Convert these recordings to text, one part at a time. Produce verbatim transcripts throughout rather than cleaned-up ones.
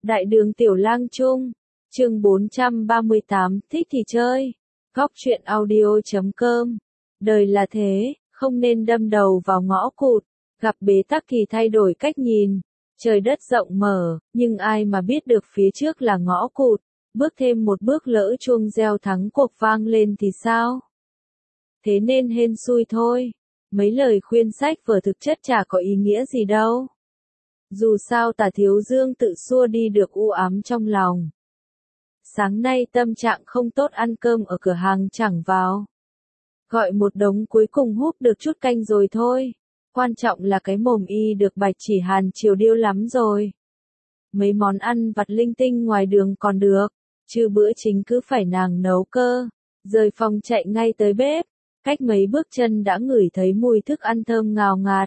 Đại đường Tiểu Lang Trung, chương bốn trăm ba mươi tám, thích thì chơi. Góc truyện audio chấm com. Đời là thế, không nên đâm đầu vào ngõ cụt, gặp bế tắc thì thay đổi cách nhìn. Trời đất rộng mở, nhưng ai mà biết được phía trước là ngõ cụt, bước thêm một bước lỡ chuông reo thắng cuộc vang lên thì sao? Thế nên hên xui thôi, mấy lời khuyên sách vở thực chất chả có ý nghĩa gì đâu. Dù sao Tả Thiếu Dương tự xua đi được u ám trong lòng. Sáng nay tâm trạng không tốt, ăn cơm ở cửa hàng chẳng vào. Gọi một đống cuối cùng húp được chút canh rồi thôi. Quan trọng là cái mồm y được Bạch Chỉ Hàn chiều điêu lắm rồi. Mấy món ăn vặt linh tinh ngoài đường còn được, chứ bữa chính cứ phải nàng nấu cơ. Rời phòng chạy ngay tới bếp, cách mấy bước chân đã ngửi thấy mùi thức ăn thơm ngào ngạt.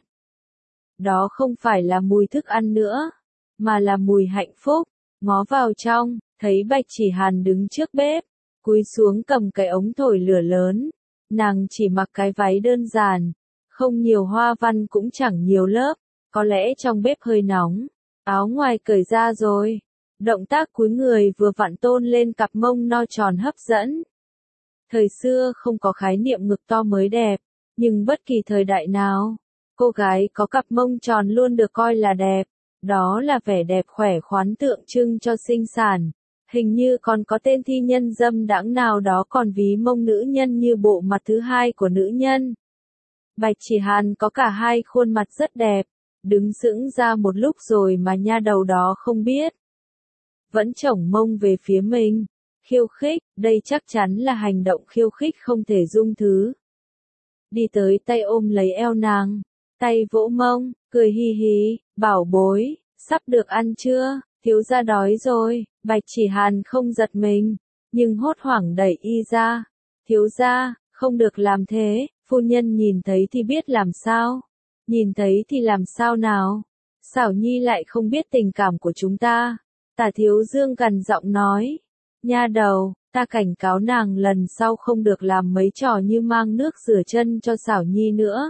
Đó không phải là mùi thức ăn nữa, mà là mùi hạnh phúc. Ngó vào trong, thấy Bạch Chỉ Hàn đứng trước bếp, cúi xuống cầm cái ống thổi lửa lớn. Nàng chỉ mặc cái váy đơn giản, không nhiều hoa văn cũng chẳng nhiều lớp, có lẽ trong bếp hơi nóng. Áo ngoài cởi ra rồi, động tác cúi người vừa vặn tôn lên cặp mông no tròn hấp dẫn. Thời xưa không có khái niệm ngực to mới đẹp, nhưng bất kỳ thời đại nào, cô gái có cặp mông tròn luôn được coi là đẹp. Đó là vẻ đẹp khỏe khoắn tượng trưng cho sinh sản. Hình như còn có tên thi nhân dâm đãng nào đó còn ví mông nữ nhân như bộ mặt thứ hai của nữ nhân. Bạch Chỉ Hàn có cả hai khuôn mặt rất đẹp, đứng sững ra một lúc rồi mà nha đầu đó không biết. Vẫn chổng mông về phía mình, khiêu khích, đây chắc chắn là hành động khiêu khích không thể dung thứ. Đi tới tay ôm lấy eo nàng, tay vỗ mông, cười hi hi, bảo bối, sắp được ăn chưa, thiếu gia đói rồi. Bạch Chỉ Hàn không giật mình, nhưng hốt hoảng đẩy y ra. Thiếu gia, không được làm thế, phu nhân nhìn thấy thì biết làm sao. Nhìn thấy thì làm sao nào? Xảo Nhi lại không biết tình cảm của chúng ta. Tả Thiếu Dương gằn giọng nói. Nha đầu, ta cảnh cáo nàng lần sau không được làm mấy trò như mang nước rửa chân cho Xảo Nhi nữa.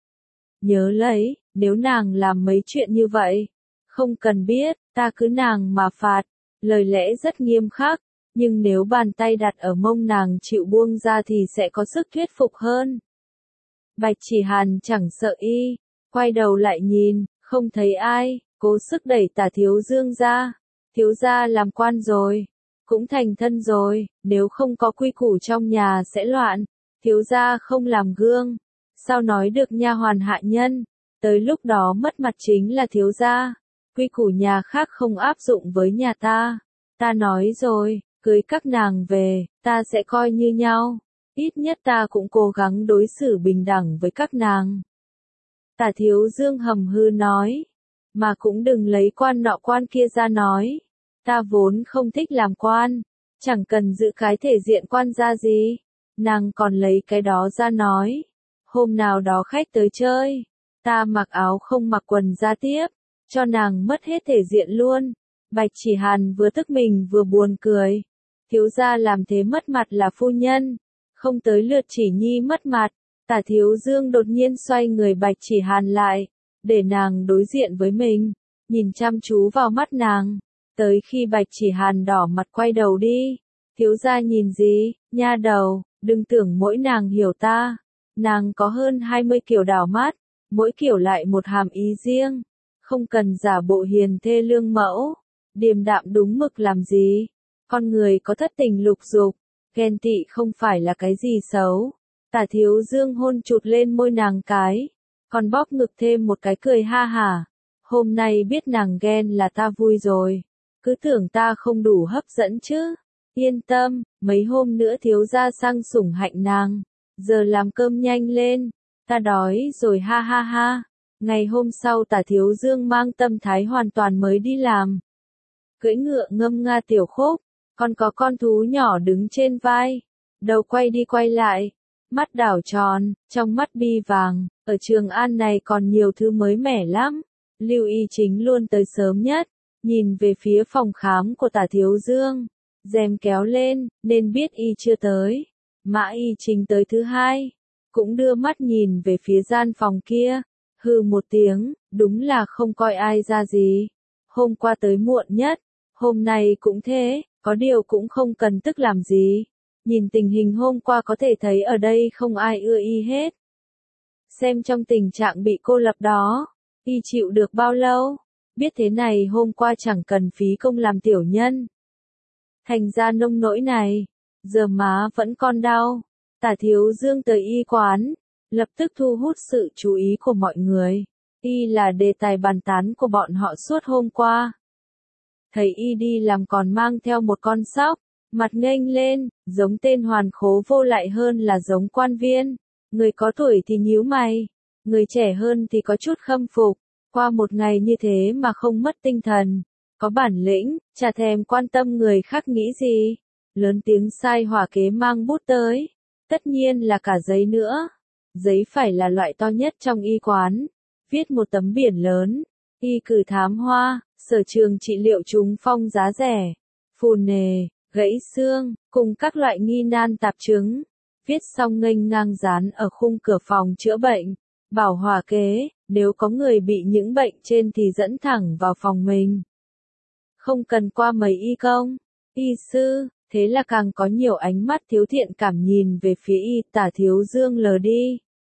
Nhớ lấy, nếu nàng làm mấy chuyện như vậy, không cần biết, ta cứ nàng mà phạt. Lời lẽ rất nghiêm khắc, nhưng nếu bàn tay đặt ở mông nàng chịu buông ra thì sẽ có sức thuyết phục hơn. Bạch Chỉ Hàn chẳng sợ y, quay đầu lại nhìn, không thấy ai, cố sức đẩy Tả Thiếu Dương ra. Thiếu gia làm quan rồi, cũng thành thân rồi, nếu không có quy củ trong nhà sẽ loạn. Thiếu gia không làm gương, sao nói được nha hoàn hạ nhân, tới lúc đó mất mặt chính là thiếu gia. Quy củ nhà khác không áp dụng với nhà ta. Ta nói rồi, cưới các nàng về, ta sẽ coi như nhau. Ít nhất ta cũng cố gắng đối xử bình đẳng với các nàng. Tả Thiếu Dương hầm hư nói. Mà cũng đừng lấy quan nọ quan kia ra nói. Ta vốn không thích làm quan, chẳng cần giữ cái thể diện quan gia gì. Nàng còn lấy cái đó ra nói. Hôm nào đó khách tới chơi, ta mặc áo không mặc quần ra tiếp, cho nàng mất hết thể diện luôn. Bạch Chỉ Hàn vừa tức mình vừa buồn cười. Thiếu gia làm thế mất mặt là phu nhân, không tới lượt Chỉ Nhi mất mặt. Tả Thiếu Dương đột nhiên xoay người Bạch Chỉ Hàn lại, để nàng đối diện với mình, nhìn chăm chú vào mắt nàng, tới khi Bạch Chỉ Hàn đỏ mặt quay đầu đi. Thiếu gia nhìn gì, nha đầu, đừng tưởng mỗi nàng hiểu ta. Nàng có hơn hai mươi kiểu đảo mắt, mỗi kiểu lại một hàm ý riêng. Không cần giả bộ hiền thê lương mẫu, điềm đạm đúng mực làm gì. Con người có thất tình lục dục, ghen tị không phải là cái gì xấu. Tả Thiếu Dương hôn chụt lên môi nàng cái, còn bóp ngực thêm một cái cười ha hả. Hôm nay biết nàng ghen là ta vui rồi, cứ tưởng ta không đủ hấp dẫn chứ. Yên tâm, mấy hôm nữa thiếu gia sang sủng hạnh nàng. Giờ làm cơm nhanh lên, ta đói rồi ha ha ha. Ngày hôm sau Tả Thiếu Dương mang tâm thái hoàn toàn mới đi làm. Cưỡi ngựa ngâm nga tiểu khúc, còn có con thú nhỏ đứng trên vai. Đầu quay đi quay lại, mắt đảo tròn, trong mắt bi vàng. Ở Trường An này còn nhiều thứ mới mẻ lắm. Lưu Y Chính luôn tới sớm nhất, nhìn về phía phòng khám của Tả Thiếu Dương. Rèm kéo lên, nên biết y chưa tới. Mã Y Chính tới thứ hai, cũng đưa mắt nhìn về phía gian phòng kia. Hừ một tiếng, đúng là không coi ai ra gì. Hôm qua tới muộn nhất, Hôm nay cũng thế, có điều cũng không cần tức làm gì. Nhìn tình hình hôm qua có thể thấy ở đây không ai ưa y hết. Xem trong tình trạng bị cô lập đó, y chịu được bao lâu, biết thế này hôm qua chẳng cần phí công làm tiểu nhân. Thành ra nông nỗi này, giờ má vẫn còn đau. Tả Thiếu Dương tới y quán, lập tức thu hút sự chú ý của mọi người. Y là đề tài bàn tán của bọn họ suốt hôm qua. Thấy y đi làm còn mang theo một con sóc, mặt nghênh lên, giống tên hoàn khố vô lại hơn là giống quan viên. Người có tuổi thì nhíu mày, người trẻ hơn thì có chút khâm phục. Qua một ngày như thế mà không mất tinh thần, có bản lĩnh, chả thèm quan tâm người khác nghĩ gì. Lớn tiếng sai hỏa kế mang bút tới, tất nhiên là cả giấy nữa. Giấy phải là loại to nhất trong y quán, viết một tấm biển lớn, y cử thám hoa, sở trường trị liệu trúng phong giá rẻ, phù nề, gãy xương, cùng các loại nghi nan tạp chứng. Viết xong nghênh ngang dán ở khung cửa phòng chữa bệnh, bảo hỏa kế, nếu có người bị những bệnh trên thì dẫn thẳng vào phòng mình. Không cần qua mấy y công, y sư, thế là càng có nhiều ánh mắt thiếu thiện cảm nhìn về phía y. Tả Thiếu Dương lờ đi.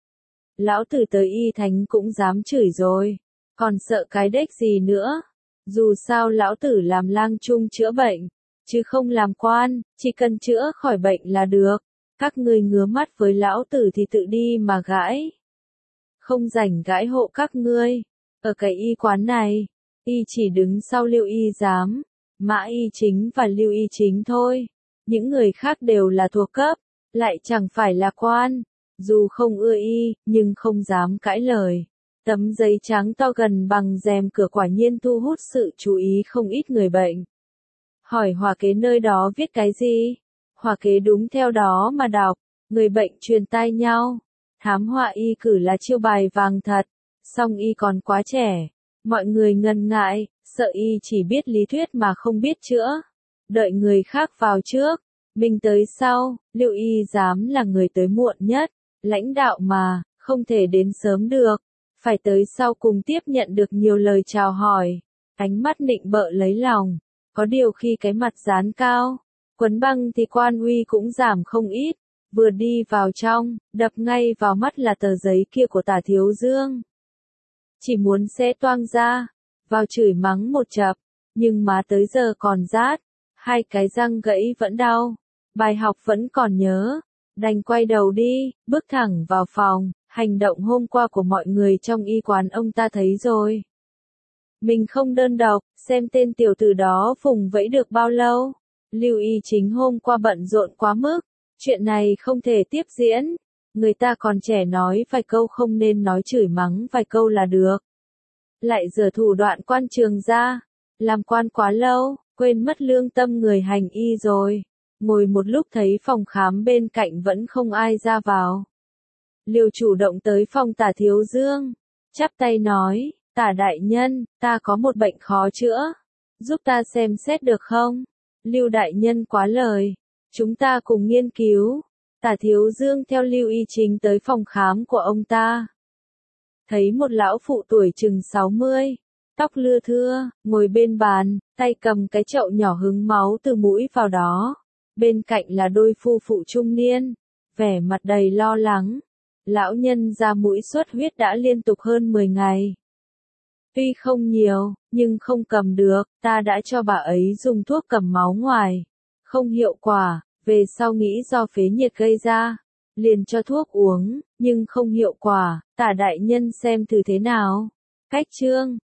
Lão tử tới y thánh cũng dám chửi rồi, còn sợ cái đếch gì nữa. Dù sao lão tử làm lang trung chữa bệnh, chứ không làm quan, chỉ cần chữa khỏi bệnh là được. Các ngươi ngứa mắt với lão tử thì tự đi mà gãi. Không rảnh gãi hộ các ngươi. Ở cái y quán này, y chỉ đứng sau Lưu Y Giám, Mã Y Chính và Lưu Y Chính thôi. Những người khác đều là thuộc cấp, lại chẳng phải là quan. Dù không ưa y, nhưng không dám cãi lời. Tấm giấy trắng to gần bằng rèm cửa quả nhiên thu hút sự chú ý không ít người bệnh. Hỏi hỏa kế nơi đó viết cái gì? Hỏa kế đúng theo đó mà đọc, người bệnh truyền tai nhau. Thám họa y cử là chiêu bài vàng thật, song y còn quá trẻ. Mọi người ngần ngại, sợ y chỉ biết lý thuyết mà không biết chữa. Đợi người khác vào trước, mình tới sau. Lưu Y Giám là người tới muộn nhất, lãnh đạo mà, không thể đến sớm được. Phải tới sau cùng tiếp nhận được nhiều lời chào hỏi. Ánh mắt nịnh bợ lấy lòng, có điều khi cái mặt dán cao, quấn băng thì quan uy cũng giảm không ít. Vừa đi vào trong, đập ngay vào mắt là tờ giấy kia của Tả Thiếu Dương. Chỉ muốn xé toang ra, vào chửi mắng một chập, nhưng má tới giờ còn rát, hai cái răng gãy vẫn đau, bài học vẫn còn nhớ, đành quay đầu đi, bước thẳng vào phòng. Hành động hôm qua của mọi người trong y quán ông ta thấy rồi. Mình không đơn độc, xem tên tiểu tử đó vùng vẫy được bao lâu. Lưu Y Chính hôm qua bận rộn quá mức, chuyện này không thể tiếp diễn. Người ta còn trẻ nói vài câu không nên nói chửi mắng vài câu là được. Lại giở thủ đoạn quan trường ra, làm quan quá lâu, quên mất lương tâm người hành y rồi. Ngồi một lúc thấy phòng khám bên cạnh vẫn không ai ra vào. Liêu chủ động tới phòng Tả Thiếu Dương, chắp tay nói, Tả đại nhân, ta có một bệnh khó chữa, giúp ta xem xét được không? Lưu đại nhân quá lời, chúng ta cùng nghiên cứu. Tả Thiếu Dương theo Lưu Y Chính tới phòng khám của ông ta. Thấy một lão phụ tuổi chừng sáu mươi, tóc lưa thưa, ngồi bên bàn, tay cầm cái chậu nhỏ hứng máu từ mũi vào đó. Bên cạnh là đôi phu phụ trung niên, vẻ mặt đầy lo lắng. Lão nhân ra mũi xuất huyết đã liên tục hơn mười ngày. Tuy không nhiều, nhưng không cầm được, ta đã cho bà ấy dùng thuốc cầm máu ngoài. Không hiệu quả, về sau nghĩ do phế nhiệt gây ra. Liền cho thuốc uống, nhưng không hiệu quả, Tả đại nhân xem thử thế nào. Cách chương